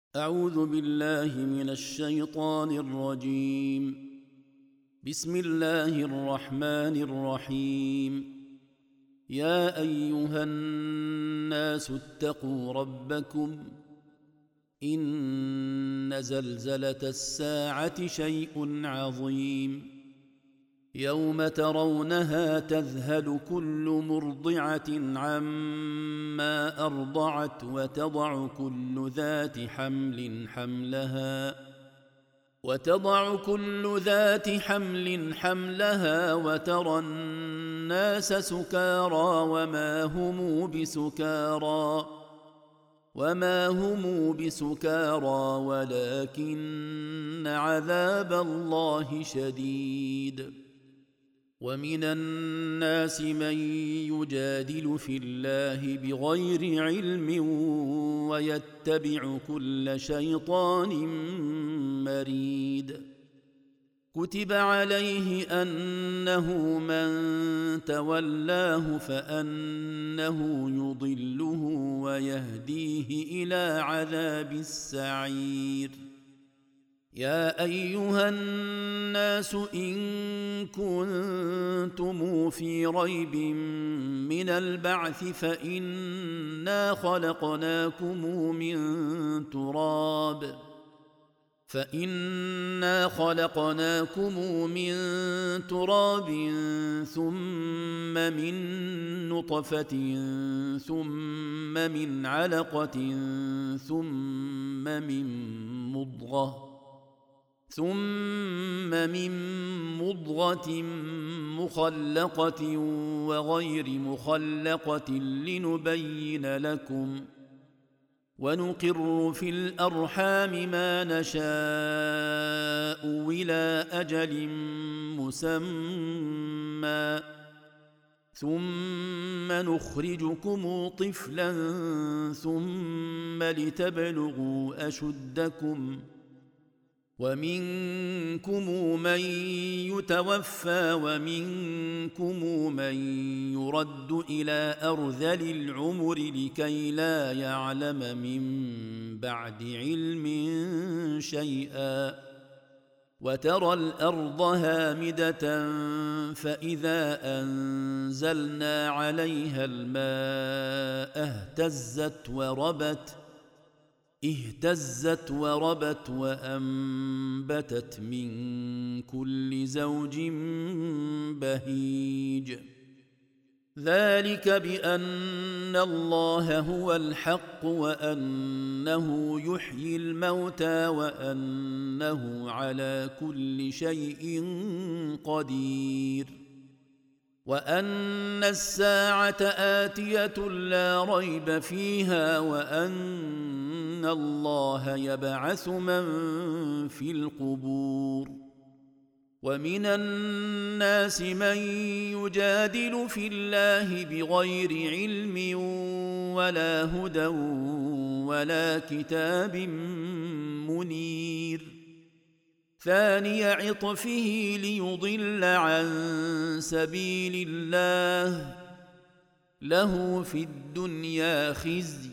أعوذ بالله من الشيطان الرجيم. بسم الله الرحمن الرحيم. يا أيها الناس اتقوا ربكم إن زلزلة الساعة شيء عظيم. يوم ترونها تذهل كل مرضعة عما أرضعت وتضع كل ذات حمل حملها وترى الناس سكارى وما هم بسكارى ولكن عذاب الله شديد. ومن الناس من يجادل في الله بغير علم ويتبع كل شيطان مريد. كتب عليه أنه من تولاه فأنه يضله ويهديه إلى عذاب السعير. يا أيها الناس إن كنتم في ريب من البعث فإنا خلقناكم من تراب ثم من نطفة ثم من علقة ثم من مضغة مخلقة وغير مخلقة لنبين لكم، ونقر في الأرحام ما نشاء إلى أجل مسمى ثم نخرجكم طفلا ثم لتبلغوا أشدكم، ومنكم من يتوفى ومنكم من يرد إلى أرذل العمر لكي لا يعلم من بعد علم شيئا. وترى الأرض هامدة فإذا أنزلنا عليها الماء اهتزت وربت وأنبتت من كل زوج بهيج. ذلك بأن الله هو الحق وأنه يحيي الموتى وأنه على كل شيء قدير، وأن الساعة آتية لا ريب فيها، وأن الله يبعث من في القبور. ومن الناس من يجادل في الله بغير علم ولا هدى ولا كتاب منير. ثاني عطفه ليضل عن سبيل الله له في الدنيا خزي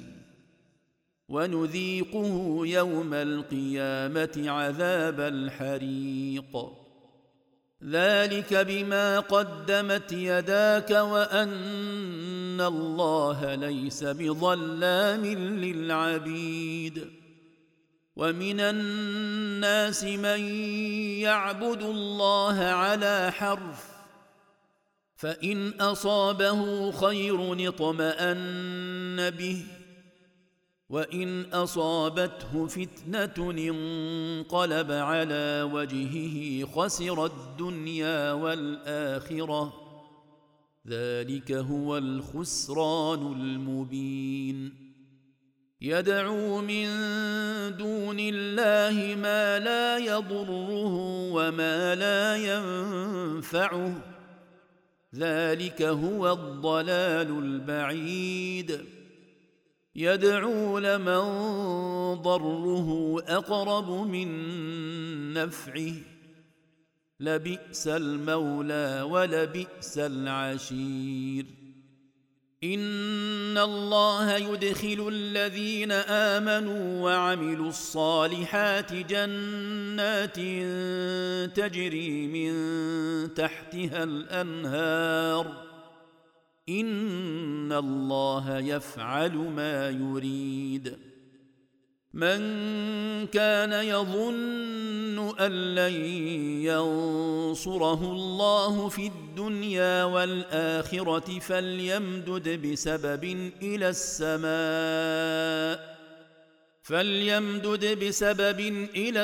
ونذيقه يوم القيامة عذاب الحريق. ذلك بما قدمت يداك وأن الله ليس بظلام للعبيد. ومن الناس من يعبد الله على حرف، فإن أصابه خير اطمأن به، وإن أصابته فتنة انقلب على وجهه خسر الدنيا والآخرة. ذلك هو الخسران المبين. يدعو من دون الله ما لا يضره وما لا ينفعه، ذلك هو الضلال البعيد. يدعو لمن ضره أقرب من نفعه، لبئس المولى ولبئس العشير. إن الله يدخل الذين آمنوا وعملوا الصالحات جنات تجري من تحتها الأنهار إن الله يفعل ما يريد من كان يظن أن لن ينصره الله في الدنيا والآخرة فليمدد بسبب إلى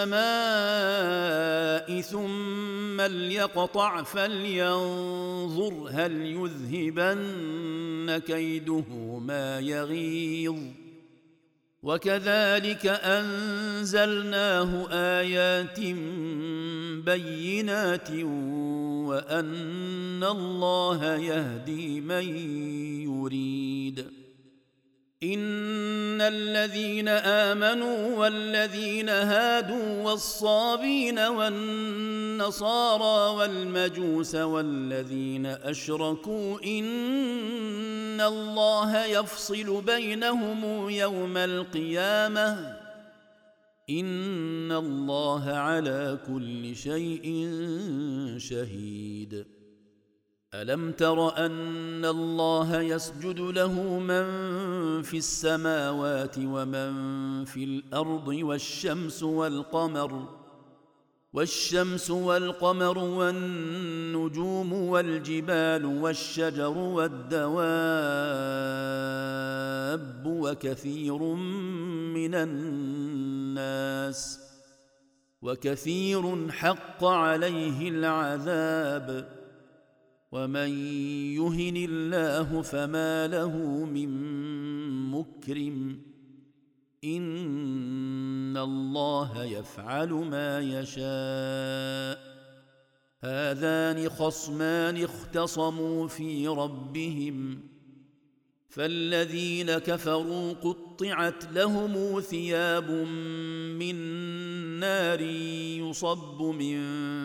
السماء ثم ليقطع فلينظر هل يذهبن كيده ما يغيظ وكذلك أنزلناه آيات بينات وأن الله يهدي من يريد إن الذين آمنوا والذين هادوا والصابين والنصارى والمجوس والذين أشركوا إن الله يفصل بينهم يوم القيامة إن الله على كل شيء شهيد ألم تر أن الله يسجد له من في السماوات ومن في الأرض والشمس والقمر والنجوم والجبال والشجر والدواب وكثير حق عليه العذاب ومن يهن الله فما له من مكرم إن الله يفعل ما يشاء هذان خصمان اختصموا في ربهم فالذين كفروا قطعت لهم ثياب من نار يصب من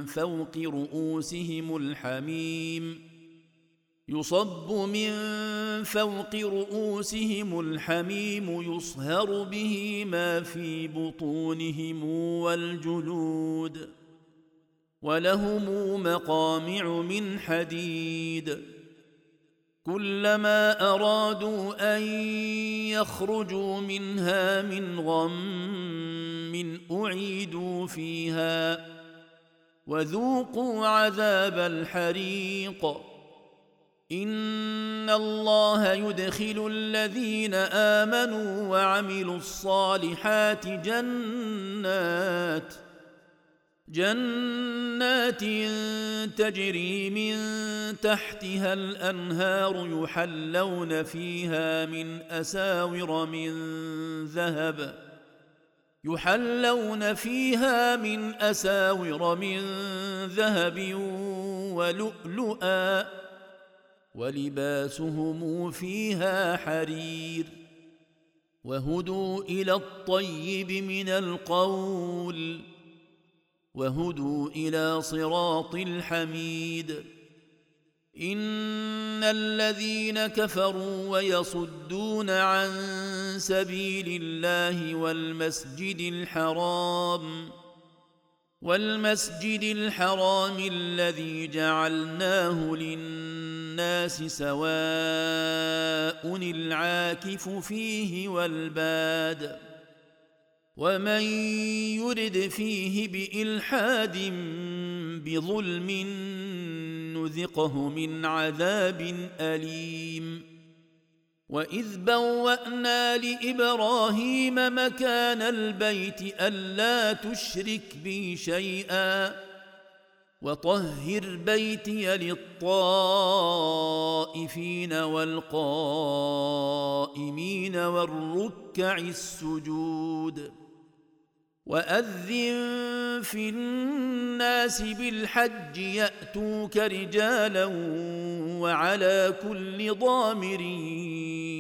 فوق رؤوسهم الحميم يصهر به ما في بطونهم والجلود ولهم مقامع من حديد كلما أرادوا أن يخرجوا منها من غم أعيدوا فيها وذوقوا عذاب الحريق إن الله يدخل الذين آمنوا وعملوا الصالحات جنات تجري من تحتها الأنهار يحلون فيها من أساور من ذهب ولؤلؤا ولباسهم فيها حرير وهدوا إلى الطيب من القول وهدوا إلى صراط الحميد إن الذين كفروا ويصدون عن سبيل الله والمسجد الحرام الذي جعلناه للناس سواء العاكف فيه والباد ومن يرد فيه بإلحاد بظلم نذقه من عذاب أليم وإذ بوأنا لإبراهيم مكان البيت ألا تشرك بي شيئا وطهر بيتي للطائفين والقائمين والركع السجود وأذن في الناس بالحج يأتوك رجالا وعلى كل ضامر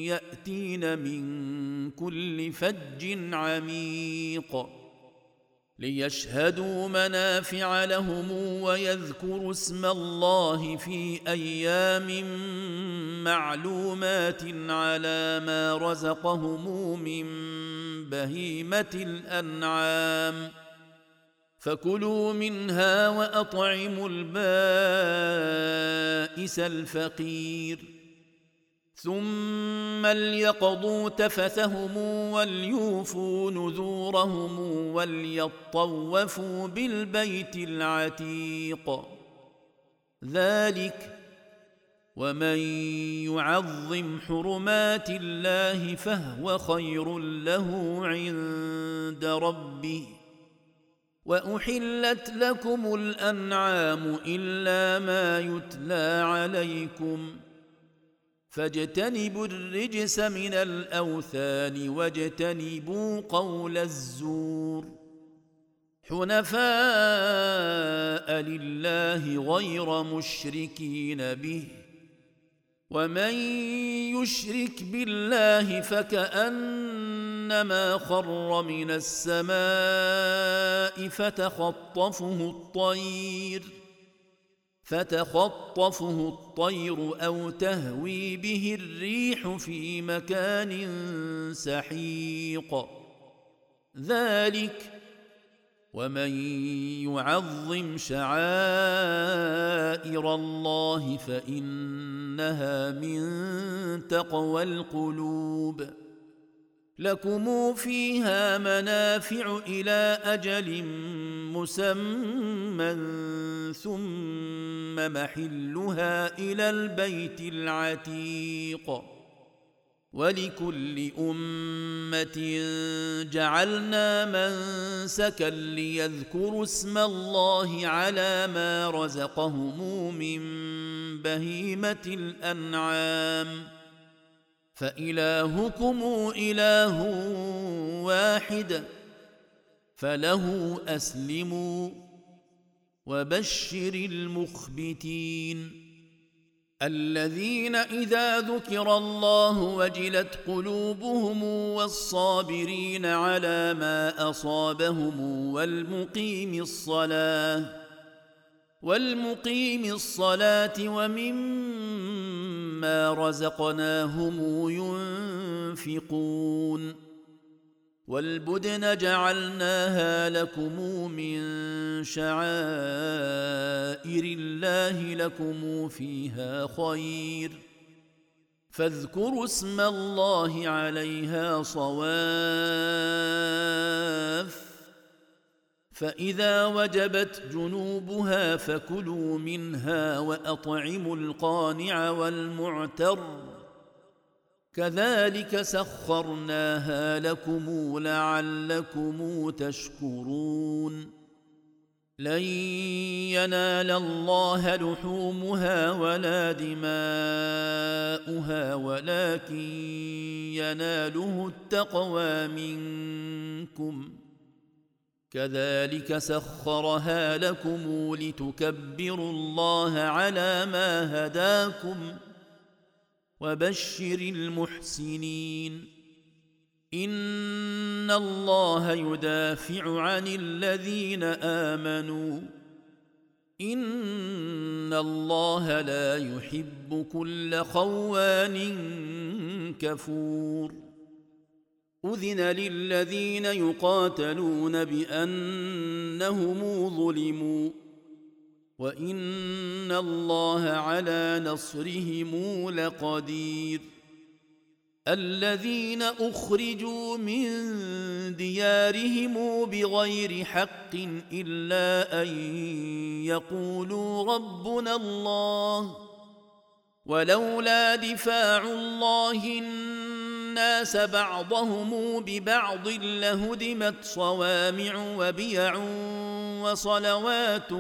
يأتين من كل فج عميق ليشهدوا منافع لهم ويذكروا اسم الله في أيام معلومات على ما رزقهم من بهيمة الأنعام فكلوا منها وأطعموا البائس الفقير ثم ليقضوا تفثهم وليوفوا نذورهم وليطوفوا بالبيت العتيق ذلك ومن يعظم حرمات الله فهو خير له عند ربه وأحلت لكم الأنعام إلا ما يتلى عليكم فاجتنبوا الرجس من الأوثان واجتنبوا قول الزور حنفاء لله غير مشركين به ومن يشرك بالله فكأنما خر من السماء فتخطفه الطير أو تهوي به الريح في مكان سحيق ذلك ومن يعظم شعائر الله فإنها من تقوى القلوب لكم فيها منافع إلى أجل مسمى ثم محلها إلى البيت العتيق ولكل أمة جعلنا منسكا ليذكروا اسم الله على ما رزقهم من بهيمة الأنعام فإلهكم إله واحد فله أسلموا وبشر المخبتين الذين إذا ذكر الله وجلت قلوبهم والصابرين على ما أصابهم والمقيم الصلاة ومما رزقناهم ينفقون والبدن جعلناها لكم من شعائر الله لكم فيها خير فاذكروا اسم الله عليها صواف فإذا وجبت جنوبها فكلوا منها وأطعموا القانع والمعتر كذلك سخرناها لكم لعلكم تشكرون لن ينال الله لحومها ولا دماؤها ولكن يناله التقوى منكم كذلك سخرها لكم لتكبروا الله على ما هداكم وبشر المحسنين إن الله يدافع عن الذين آمنوا إن الله لا يحب كل خوان كفور أذن للذين يقاتلون بأنهم ظلموا وإن الله على نصرهم لقدير الذين أخرجوا من ديارهم بغير حق إلا أن يقولوا ربنا الله ولولا دفاع الله الناس بعضهم ببعض لهدمت صوامع وبيع وصلوات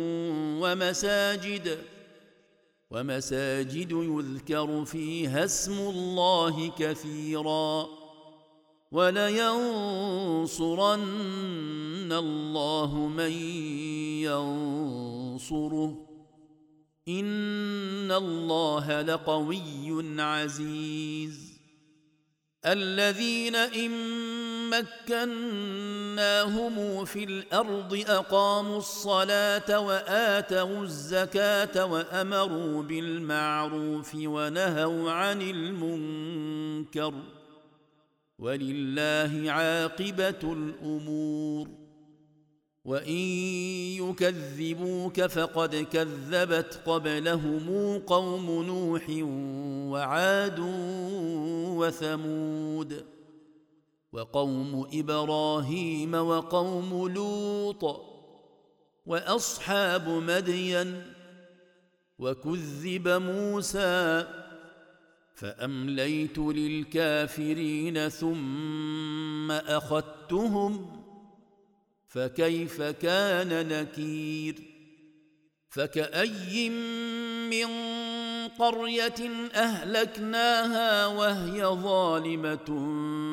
ومساجد يذكر فيها اسم الله كثيرا ولينصرن الله من ينصره إن الله لقوي عزيز الذين إن مكناهم في الأرض أقاموا الصلاة وآتوا الزكاة وأمروا بالمعروف ونهوا عن المنكر ولله عاقبة الأمور وإن يكذبوك فقد كذبت قبلهم قوم نوح وعاد وثمود وقوم إبراهيم وقوم لوط وأصحاب مدين وكذب موسى فأمليت للكافرين ثم أخذتهم فكيف كان نكير فكأي من قرية أهلكناها وهي ظالمة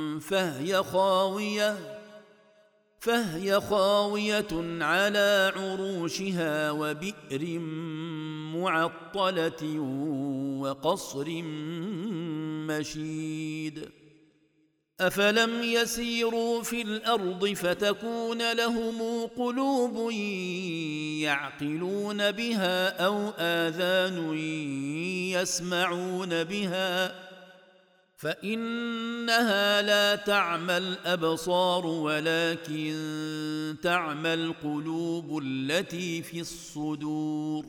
فهي خاوية على عروشها وبئر معطلة وقصر مشيد أفلم يسيروا في الأرض فتكون لهم قلوب يعقلون بها أو آذان يسمعون بها فإنها لا تعمى الأبصار ولكن تعمى القلوب التي في الصدور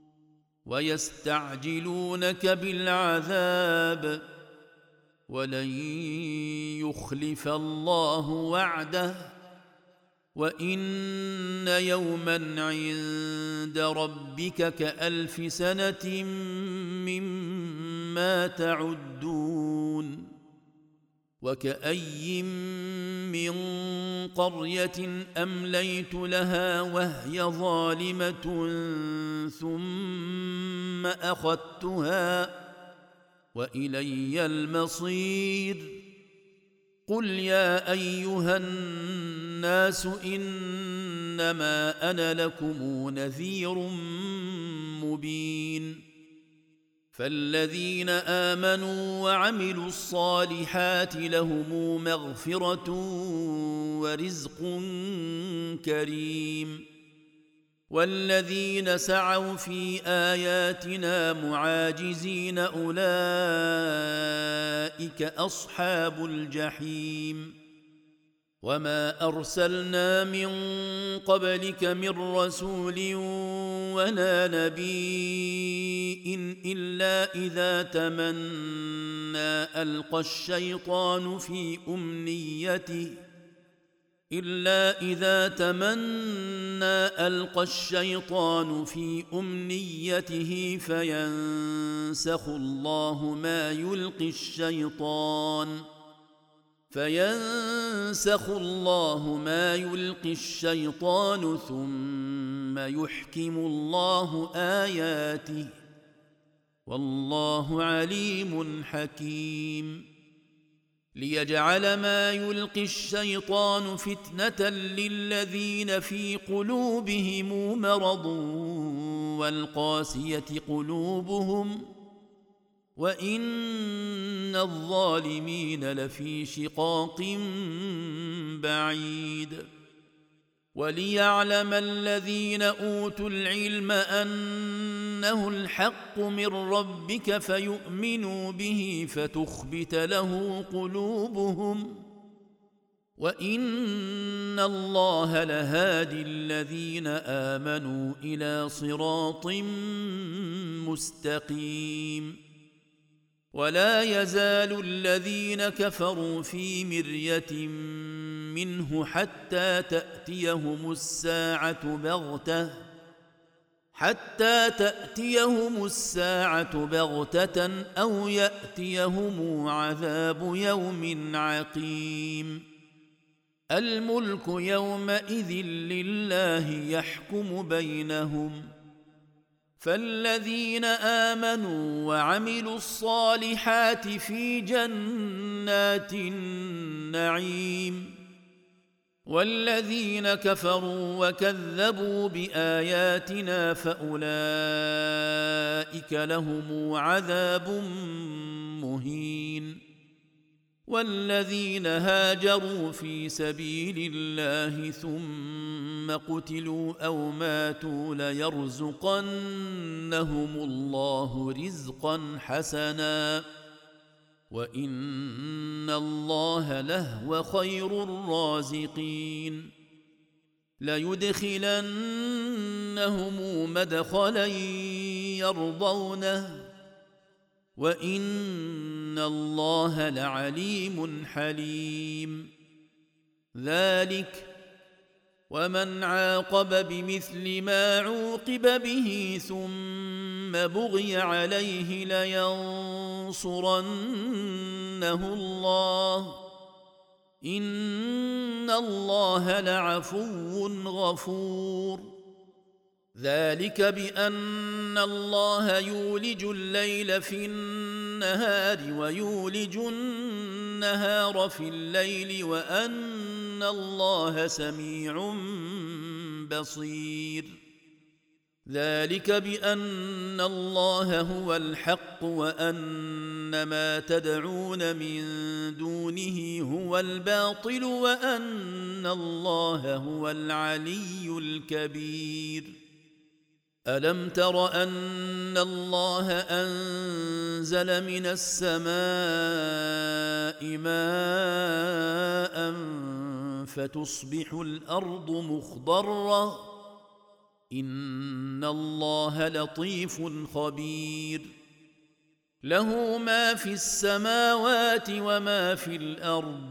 ويستعجلونك بالعذاب ولن يخلف الله وعده وإن يوما عند ربك كألف سنة مما تعدون وكأي من قرية أمليت لها وهي ظالمة ثم أخذتها وإلي المصير قل يا أيها الناس إنما أنا لكم نذير مبين فالذين آمنوا وعملوا الصالحات لهم مغفرة ورزق كريم والذين سعوا في آياتنا معاجزين أولئك أصحاب الجحيم وما أرسلنا من قبلك من رسول ولا نبي إلا إذا تمنى ألقى الشيطان في أمنيته فينسخ الله ما يلقي الشيطان ثم يحكم الله آياته والله عليم حكيم ليجعل ما يلقي الشيطان فتنة للذين في قلوبهم مرض والقاسية قلوبهم وإن الظالمين لفي شقاق بعيد وليعلم الذين أوتوا العلم أنه الحق من ربك فيؤمنوا به فتخبت له قلوبهم وإن الله لهادي الذين آمنوا إلى صراط مستقيم ولا يزال الذين كفروا في مرية منه حتى تأتيهم الساعة بغتة أو يأتيهم عذاب يوم عقيم الملك يومئذ لله يحكم بينهم فالذين آمنوا وعملوا الصالحات في جنات النعيم والذين كفروا وكذبوا بآياتنا فأولئك لهم عذاب مهين والذين هاجروا في سبيل الله ثم قتلوا أو ماتوا ليرزقنهم الله رزقا حسنا وإن الله لهو خير الرازقين ليدخلنهم مدخلا يرضونه وإن الله لعليم حليم ذلك ومن عاقب بمثل ما عوقب به ثم بغي عليه لينصرنه الله إن الله لعفو غفور ذلك بأن الله يولج الليل في النهار ويولج النهار في الليل وأن الله سميع بصير ذلك بأن الله هو الحق وأن ما تدعون من دونه هو الباطل وأن الله هو العلي الكبير ألم تر أن الله أنزل من السماء ماء فتصبح الأرض مخضرة إن الله لطيف خبير له ما في السماوات وما في الأرض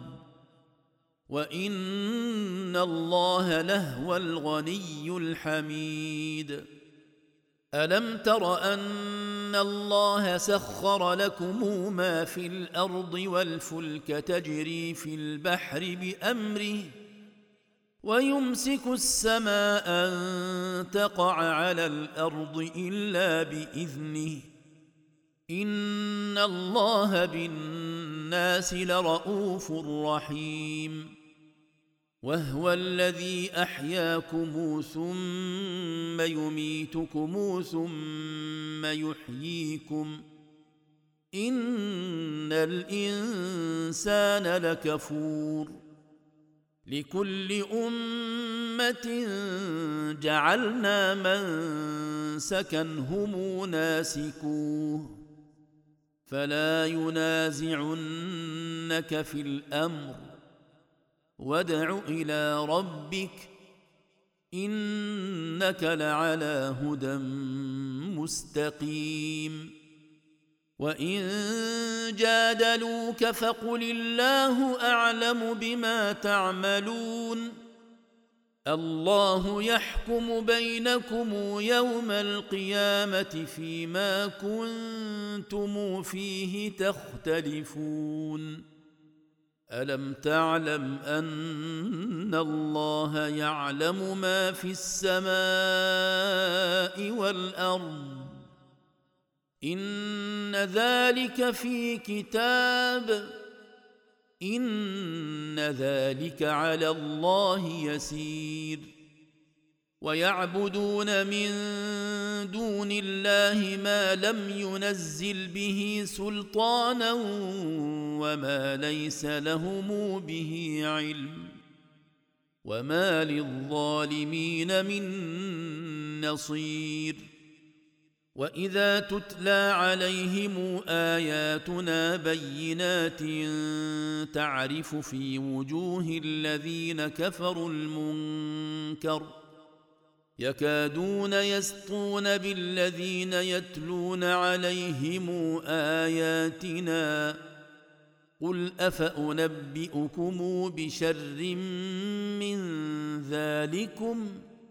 وإن الله لهو الغني الحميد ألم تر أن الله سخر لكم ما في الأرض والفلك تجري في البحر بأمره ويمسك السماء أن تقع على الأرض إلا بإذنه إن الله بالناس لرؤوف رحيم وهو الذي أحياكم ثم يميتكم ثم يحييكم إن الإنسان لكفور لكل أمة جعلنا منسكا هم ناسكوه فلا ينازعنك في الأمر وادع إلى ربك إنك لعلى هدى مستقيم وإن جادلوك فقل الله أعلم بما تعملون الله يحكم بينكم يوم القيامة فيما كنتم فيه تختلفون ألم تعلم أن الله يعلم ما في السماء والأرض إن ذلك في كتاب إن ذلك على الله يسير ويعبدون من دون الله ما لم ينزل به سلطانا وما ليس لهم به علم وما للظالمين من نصير وإذا تتلى عليهم آياتنا بينات تعرف في وجوه الذين كفروا المنكر يكادون يسطون بالذين يتلون عليهم آياتنا قل أفأنبئكم بشر من ذلكم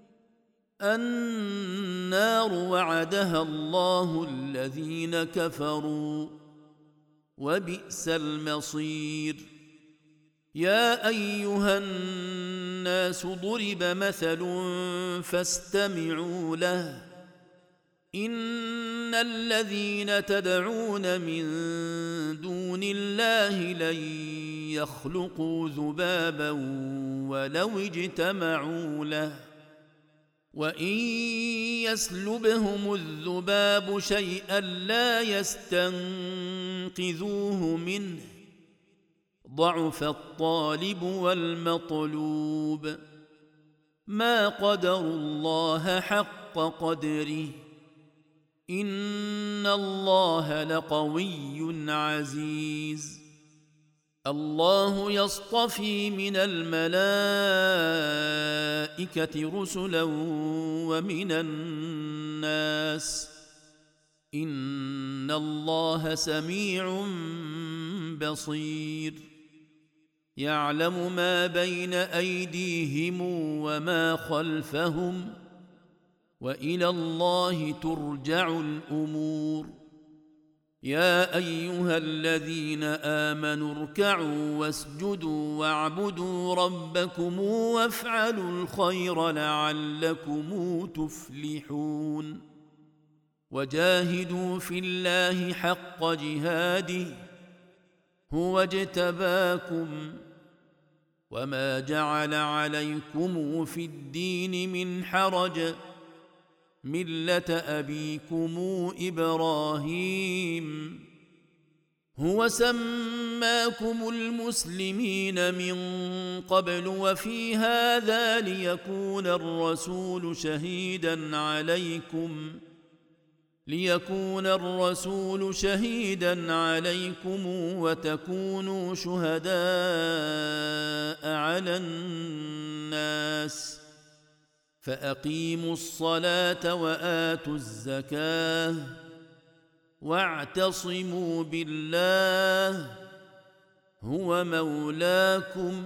النار وعدها الله الذين كفروا وبئس المصير يا أيها الناس ضرب مثل فاستمعوا له إن الذين تدعون من دون الله لن يخلقوا ذبابا ولو اجتمعوا له وإن يسلبهم الذباب شيئا لا يستنقذوه منه ضعف الطالب والمطلوب ما قدروا الله حق قدره إن الله لقوي عزيز الله يصطفي من الملائكة رسلا ومن الناس إن الله سميع بصير يعلم ما بين أيديهم وما خلفهم وإلى الله ترجع الأمور يا أيها الذين آمنوا اركعوا واسجدوا واعبدوا ربكم وافعلوا الخير لعلكم تفلحون وجاهدوا في الله حق جهاده هو اجتباكم وما جعل عليكم في الدين من حرج ملة أبيكم إبراهيم هو سماكم المسلمين من قبل وفي هذا ليكون الرسول شهيدا عليكم وتكونوا شهداء على الناس فأقيموا الصلاة وآتوا الزكاة واعتصموا بالله هو مولاكم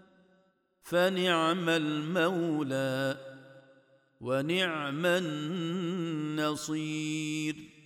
فنعم المولى ونعم النصير